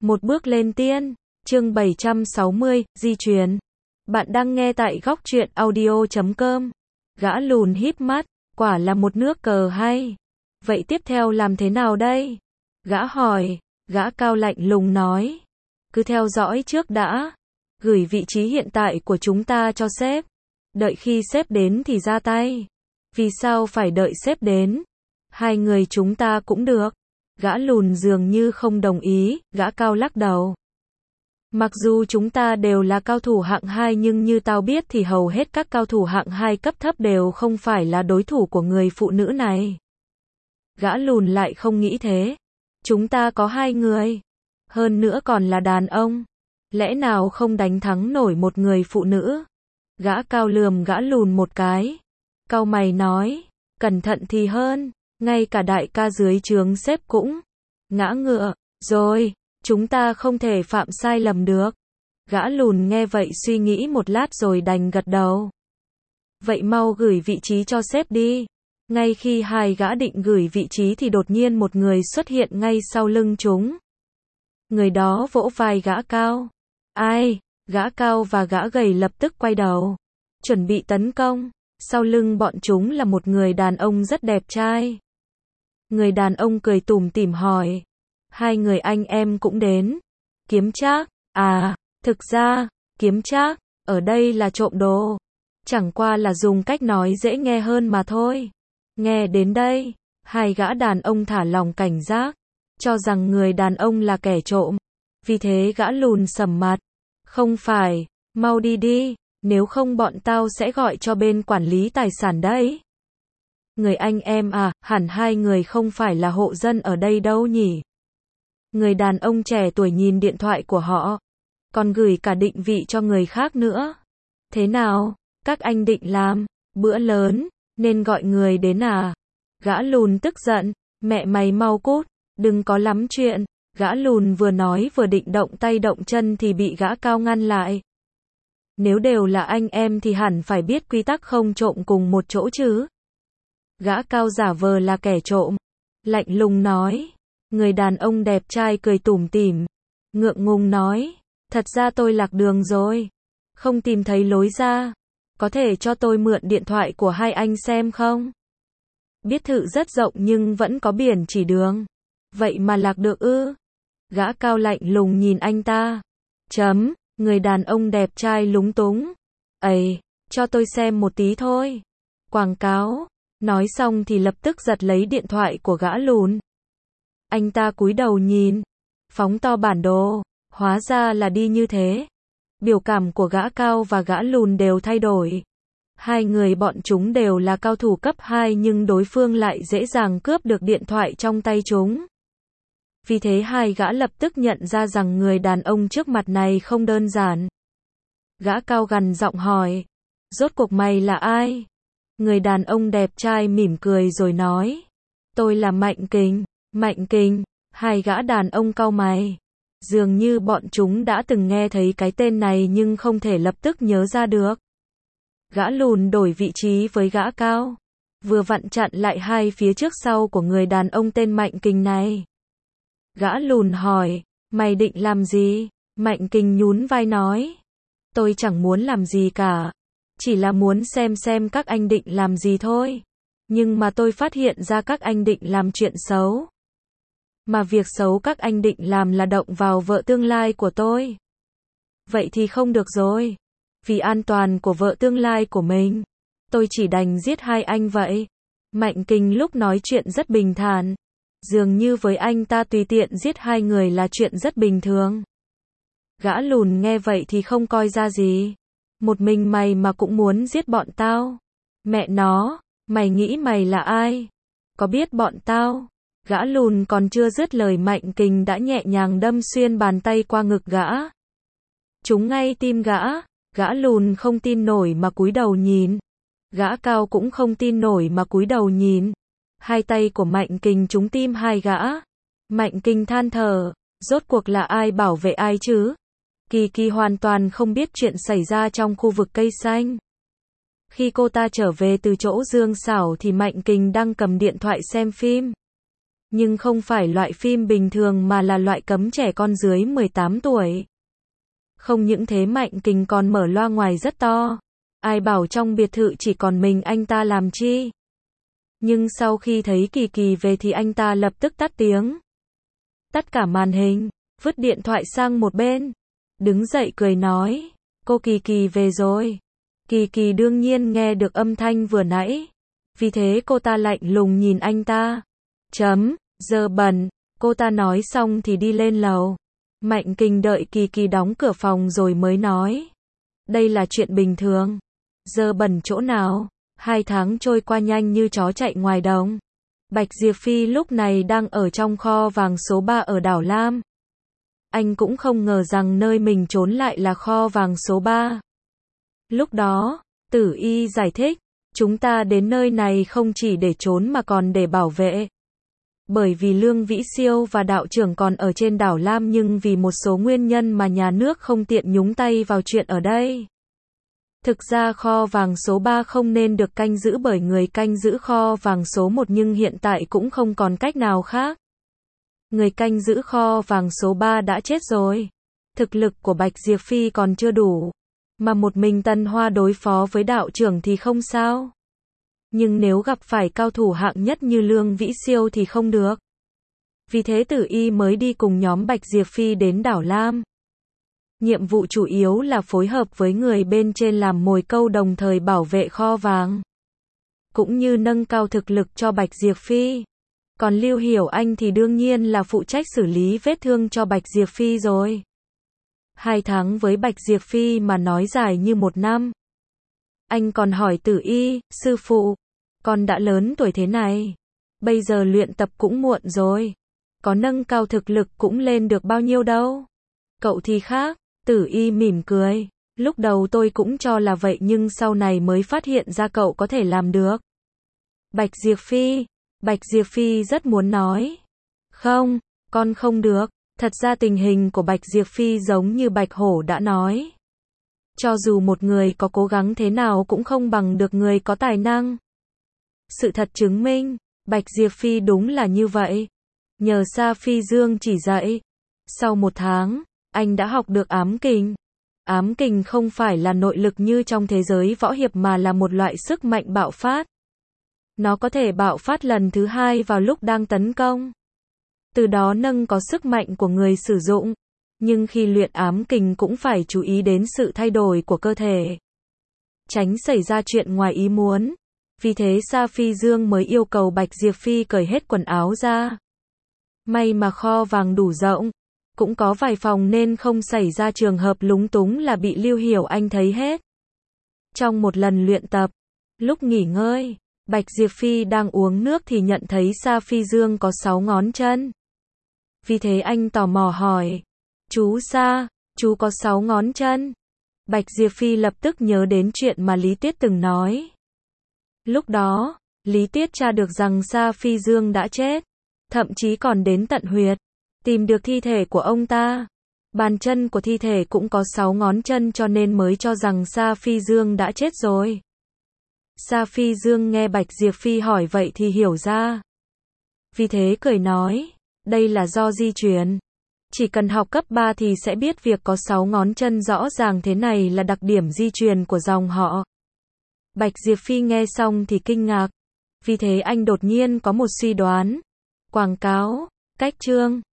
Một bước lên tiên, chương 760, di truyền. Bạn đang nghe tại góc truyện audio.com. Gã lùn híp mắt, quả là một nước cờ hay. Vậy tiếp theo làm thế nào đây? Gã hỏi, gã cao lạnh lùng nói. Cứ theo dõi trước đã. Gửi vị trí hiện tại của chúng ta cho sếp. Đợi khi sếp đến thì ra tay. Vì sao phải đợi sếp đến? Hai người chúng ta cũng được. Gã lùn dường như không đồng ý, gã cao lắc đầu. Mặc dù chúng ta đều là cao thủ hạng 2 nhưng như tao biết thì hầu hết các cao thủ hạng 2 cấp thấp đều không phải là đối thủ của người phụ nữ này. Gã lùn lại không nghĩ thế. Chúng ta có 2 người. Hơn nữa còn là đàn ông. Lẽ nào không đánh thắng nổi một người phụ nữ? Gã cao lườm gã lùn một cái. Cau mày nói, cẩn thận thì hơn. Ngay cả đại ca dưới trướng sếp cũng ngã ngựa. Rồi, chúng ta không thể phạm sai lầm được. Gã lùn nghe vậy suy nghĩ một lát rồi đành gật đầu. Vậy mau gửi vị trí cho sếp đi. Ngay khi hai gã định gửi vị trí thì đột nhiên một người xuất hiện ngay sau lưng chúng. Người đó vỗ vai gã cao. Ai? Gã cao và gã gầy lập tức quay đầu, chuẩn bị tấn công. Sau lưng bọn chúng là một người đàn ông rất đẹp trai. Người đàn ông cười tủm tỉm hỏi. Hai người anh em cũng đến. Kiếm Trác? À, thực ra, Kiếm Trác, ở đây là trộm đồ. Chẳng qua là dùng cách nói dễ nghe hơn mà thôi. Nghe đến đây, hai gã đàn ông thả lòng cảnh giác, cho rằng người đàn ông là kẻ trộm. Vì thế gã lùn sầm mặt. Không phải, mau đi đi, nếu không bọn tao sẽ gọi cho bên quản lý tài sản đấy. Người anh em à, hẳn hai người không phải là hộ dân ở đây đâu nhỉ? Người đàn ông trẻ tuổi nhìn điện thoại của họ, còn gửi cả định vị cho người khác nữa. Thế nào, các anh định làm bữa lớn, nên gọi người đến à? Gã lùn tức giận, mẹ mày mau cút, đừng có lắm chuyện. Gã lùn vừa nói vừa định động tay động chân thì bị gã cao ngăn lại. Nếu đều là anh em thì hẳn phải biết quy tắc không trộm cùng một chỗ chứ. Gã cao giả vờ là kẻ trộm, lạnh lùng nói. Người đàn ông đẹp trai cười tủm tỉm, ngượng ngùng nói, thật ra tôi lạc đường rồi, không tìm thấy lối ra, có thể cho tôi mượn điện thoại của hai anh xem không? Biết thự rất rộng nhưng vẫn có biển chỉ đường, vậy mà lạc được ư? Gã cao lạnh lùng nhìn anh ta. Người đàn ông đẹp trai lúng túng. Ây, cho tôi xem một tí thôi. Quảng cáo. Nói xong thì lập tức giật lấy điện thoại của gã lùn. Anh ta cúi đầu nhìn, phóng to bản đồ, hóa ra là đi như thế. Biểu cảm của gã cao và gã lùn đều thay đổi. Hai người bọn chúng đều là cao thủ cấp 2 nhưng đối phương lại dễ dàng cướp được điện thoại trong tay chúng. Vì thế hai gã lập tức nhận ra rằng người đàn ông trước mặt này không đơn giản. Gã cao gằn giọng hỏi, rốt cuộc mày là ai? Người đàn ông đẹp trai mỉm cười rồi nói, tôi là Mạnh Kình. Mạnh Kình? Hai gã đàn ông cau mày. Dường như bọn chúng đã từng nghe thấy cái tên này nhưng không thể lập tức nhớ ra được. Gã lùn đổi vị trí với gã cao, vừa vặn chặn lại hai phía trước sau của người đàn ông tên Mạnh Kình này. Gã lùn hỏi, mày định làm gì? Mạnh Kình nhún vai nói, tôi chẳng muốn làm gì cả, chỉ là muốn xem các anh định làm gì thôi. Nhưng mà tôi phát hiện ra các anh định làm chuyện xấu. Mà việc xấu các anh định làm là động vào vợ tương lai của tôi. Vậy thì không được rồi. Vì an toàn của vợ tương lai của mình, tôi chỉ đành giết hai anh vậy. Mạnh Kình lúc nói chuyện rất bình thản. Dường như với anh ta tùy tiện giết hai người là chuyện rất bình thường. Gã lùn nghe vậy thì không coi ra gì. Một mình mày mà cũng muốn giết bọn tao? Mẹ nó, mày nghĩ mày là ai? Có biết bọn tao? Gã lùn còn chưa dứt lời Mạnh Kình đã nhẹ nhàng đâm xuyên bàn tay qua ngực gã. Trúng ngay tim gã. Gã lùn không tin nổi mà cúi đầu nhìn. Gã cao cũng không tin nổi mà cúi đầu nhìn. Hai tay của Mạnh Kình trúng tim hai gã. Mạnh Kình than thở, rốt cuộc là ai bảo vệ ai chứ? Kỳ Kỳ hoàn toàn không biết chuyện xảy ra trong khu vực cây xanh. Khi cô ta trở về từ chỗ Dương Xảo thì Mạnh Kình đang cầm điện thoại xem phim. Nhưng không phải loại phim bình thường mà là loại cấm trẻ con dưới 18 tuổi. Không những thế Mạnh Kình còn mở loa ngoài rất to. Ai bảo trong biệt thự chỉ còn mình anh ta làm chi. Nhưng sau khi thấy Kỳ Kỳ về thì anh ta lập tức tắt tiếng. Tắt cả màn hình, vứt điện thoại sang một bên. Đứng dậy cười nói, cô Kỳ Kỳ về rồi. Kỳ Kỳ đương nhiên nghe được âm thanh vừa nãy. Vì thế cô ta lạnh lùng nhìn anh ta. Dơ bẩn, cô ta nói xong thì đi lên lầu. Mạnh Kình đợi Kỳ Kỳ đóng cửa phòng rồi mới nói. Đây là chuyện bình thường. Dơ bẩn chỗ nào? 2 tháng trôi qua nhanh như chó chạy ngoài đồng. Bạch Diệp Phi lúc này đang ở trong kho vàng số 3 ở đảo Lam. Anh cũng không ngờ rằng nơi mình trốn lại là kho vàng số 3. Lúc đó, Tử Y giải thích, chúng ta đến nơi này không chỉ để trốn mà còn để bảo vệ. Bởi vì Lương Vĩ Siêu và đạo trưởng còn ở trên đảo Lam nhưng vì một số nguyên nhân mà nhà nước không tiện nhúng tay vào chuyện ở đây. Thực ra kho vàng số 3 không nên được canh giữ bởi người canh giữ kho vàng số 1 nhưng hiện tại cũng không còn cách nào khác. Người canh giữ kho vàng số 3 đã chết rồi. Thực lực của Bạch Diệp Phi còn chưa đủ. Mà một mình Tân Hoa đối phó với đạo trưởng thì không sao. Nhưng nếu gặp phải cao thủ hạng nhất như Lương Vĩ Siêu thì không được. Vì thế Tử Y mới đi cùng nhóm Bạch Diệp Phi đến đảo Lam. Nhiệm vụ chủ yếu là phối hợp với người bên trên làm mồi câu đồng thời bảo vệ kho vàng. Cũng như nâng cao thực lực cho Bạch Diệp Phi. Còn Lưu Hiểu Anh thì đương nhiên là phụ trách xử lý vết thương cho Bạch Diệp Phi rồi. 2 tháng với Bạch Diệp Phi mà nói dài như 1 năm. Anh còn hỏi Tử Y, sư phụ, con đã lớn tuổi thế này. Bây giờ luyện tập cũng muộn rồi. Có nâng cao thực lực cũng lên được bao nhiêu đâu. Cậu thì khác, Tử Y mỉm cười. Lúc đầu tôi cũng cho là vậy nhưng sau này mới phát hiện ra cậu có thể làm được. Bạch Diệp Phi rất muốn nói. Không, con không được. Thật ra tình hình của Bạch Diệp Phi giống như Bạch Hổ đã nói. Cho dù một người có cố gắng thế nào cũng không bằng được người có tài năng. Sự thật chứng minh, Bạch Diệp Phi đúng là như vậy. Nhờ Sa Phi Dương chỉ dạy. Sau 1 tháng, anh đã học được ám kình. Ám kình không phải là nội lực như trong thế giới võ hiệp mà là một loại sức mạnh bạo phát. Nó có thể bạo phát lần thứ 2 vào lúc đang tấn công. Từ đó nâng có sức mạnh của người sử dụng. Nhưng khi luyện ám kình cũng phải chú ý đến sự thay đổi của cơ thể. Tránh xảy ra chuyện ngoài ý muốn. Vì thế Sa Phi Dương mới yêu cầu Bạch Diệp Phi cởi hết quần áo ra. May mà kho vàng đủ rộng. Cũng có vài phòng nên không xảy ra trường hợp lúng túng là bị Lưu Hiểu Anh thấy hết. Trong một lần luyện tập, lúc nghỉ ngơi, Bạch Diệp Phi đang uống nước thì nhận thấy Sa Phi Dương có 6 ngón chân. Vì thế anh tò mò hỏi, chú Sa, chú có 6 ngón chân. Bạch Diệp Phi lập tức nhớ đến chuyện mà Lý Tiết từng nói. Lúc đó, Lý Tiết tra được rằng Sa Phi Dương đã chết, thậm chí còn đến tận huyệt, tìm được thi thể của ông ta. Bàn chân của thi thể cũng có 6 ngón chân cho nên mới cho rằng Sa Phi Dương đã chết rồi. Sa Phi Dương nghe Bạch Diệp Phi hỏi vậy thì hiểu ra. Vì thế cười nói, đây là do di truyền. Chỉ cần học cấp 3 thì sẽ biết việc có 6 ngón chân rõ ràng thế này là đặc điểm di truyền của dòng họ. Bạch Diệp Phi nghe xong thì kinh ngạc. Vì thế anh đột nhiên có một suy đoán. Quảng cáo, cách chương.